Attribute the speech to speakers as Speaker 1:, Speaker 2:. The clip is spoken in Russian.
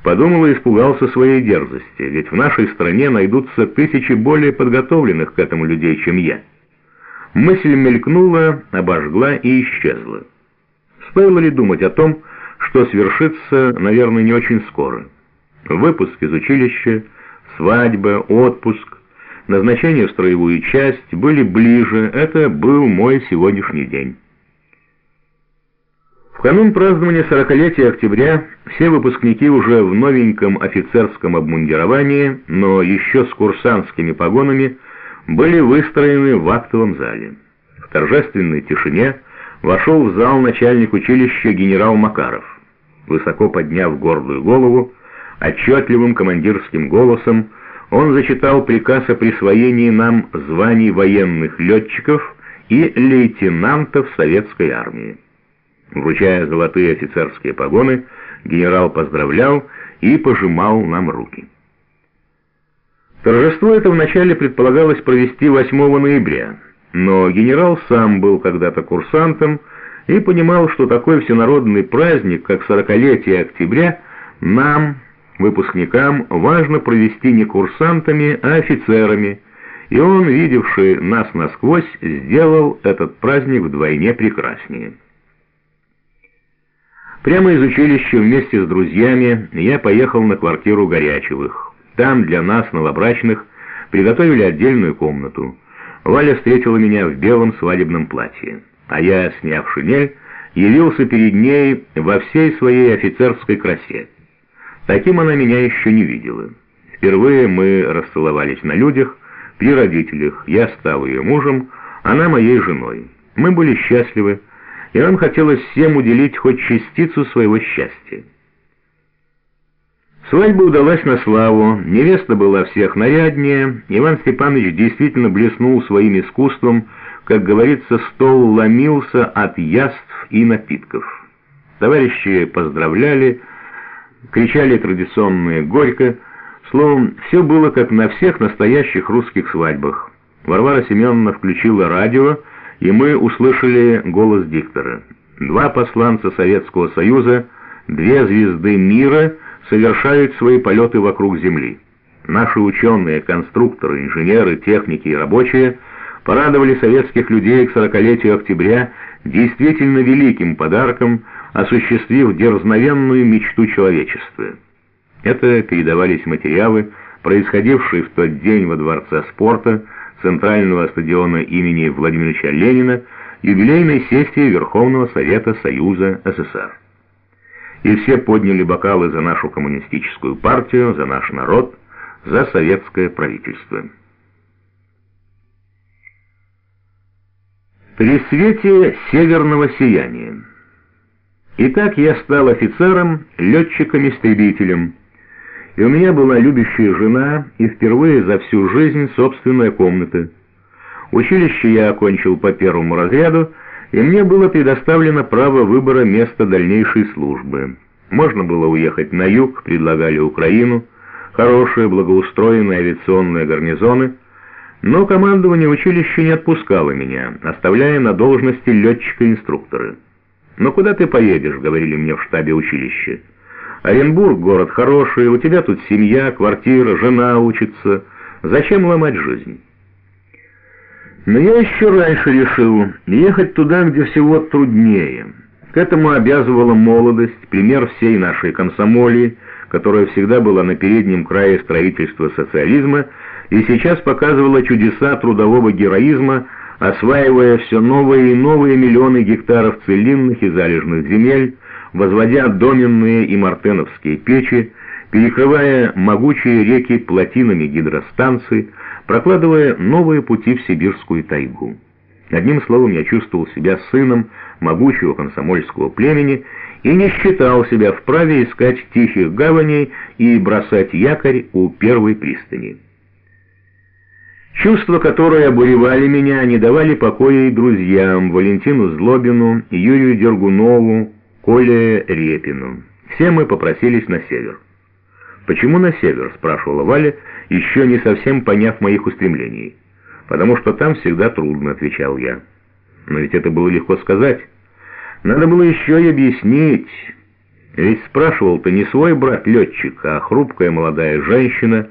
Speaker 1: Подумал и испугался своей дерзости, ведь в нашей стране найдутся тысячи более подготовленных к этому людей, чем я. Мысль мелькнула, обожгла и исчезла. Стоило ли думать о том, что свершится, наверное, не очень скоро? Выпуск из училища, свадьба, отпуск, назначение в строевую часть были ближе, это был мой сегодняшний день. В канун празднования 40-летия октября все выпускники уже в новеньком офицерском обмундировании, но еще с курсантскими погонами, были выстроены в актовом зале. В торжественной тишине вошел в зал начальник училища генерал Макаров. Высоко подняв гордую голову, отчетливым командирским голосом он зачитал приказ о присвоении нам званий военных летчиков и лейтенантов советской армии. Вручая золотые офицерские погоны, генерал поздравлял и пожимал нам руки. Торжество это вначале предполагалось провести 8 ноября, но генерал сам был когда-то курсантом и понимал, что такой всенародный праздник, как 40-летие октября, нам, выпускникам, важно провести не курсантами, а офицерами, и он, видевший нас насквозь, сделал этот праздник вдвойне прекраснее. Прямо из училища вместе с друзьями я поехал на квартиру Горячевых. Там для нас, новобрачных, приготовили отдельную комнату. Валя встретила меня в белом свадебном платье, а я, сняв шинель, явился перед ней во всей своей офицерской красе. Таким она меня еще не видела. Впервые мы расцеловались на людях, при родителях. Я стал ее мужем, она моей женой. Мы были счастливы, и нам хотелось всем уделить хоть частицу своего счастья. Свадьба удалась на славу, невеста была всех наряднее, Иван Степанович действительно блеснул своим искусством, как говорится, стол ломился от яств и напитков. Товарищи поздравляли, кричали традиционные «Горько», словом, все было как на всех настоящих русских свадьбах. Варвара Семеновна включила радио, и мы услышали голос диктора. 2 посланца Советского Союза, 2 звезды мира совершают свои полеты вокруг Земли. Наши ученые, конструкторы, инженеры, техники и рабочие порадовали советских людей к 40-летию октября действительно великим подарком, осуществив дерзновенную мечту человечества. Это передавались материалы, происходившие в тот день во Дворце спорта Центрального стадиона имени Владимира Ильича Ленина, юбилейной сессии Верховного Совета Союза СССР. И все подняли бокалы за нашу коммунистическую партию, за наш народ, за советское правительство. При свете северного сияния. Итак, я стал офицером, летчиком-истребителем, и у меня была любящая жена и впервые за всю жизнь собственная комната. Училище я окончил по 1 разряду, и мне было предоставлено право выбора места дальнейшей службы. Можно было уехать на юг, предлагали Украину, хорошие благоустроенные авиационные гарнизоны, но командование училища не отпускало меня, оставляя на должности летчика-инструктора. «Но куда ты поедешь?» — говорили мне в штабе училища. «Оренбург — город хороший, у тебя тут семья, квартира, жена учится. Зачем ломать жизнь?» Но я еще раньше решил ехать туда, где всего труднее. К этому обязывала молодость, пример всей нашей комсомолии, которая всегда была на переднем крае строительства социализма и сейчас показывала чудеса трудового героизма, осваивая все новые и новые миллионы гектаров целинных и залежных земель, возводя доменные и мартеновские печи, перекрывая могучие реки плотинами гидростанций, прокладывая новые пути в сибирскую тайгу. Одним словом, я чувствовал себя сыном могучего комсомольского племени и не считал себя вправе искать тихих гаваней и бросать якорь у первой пристани. Чувства, которые обуревали меня, не давали покоя и друзьям Валентину Злобину, Юрию Дергунову, Коле Репину. Все мы попросились на север. «Почему на север?» — спрашивала Валя, еще не совсем поняв моих устремлений. «Потому что там всегда трудно», — отвечал я. Но ведь это было легко сказать. Надо было еще и объяснить. Ведь спрашивал-то не свой брат-летчик, а хрупкая молодая женщина,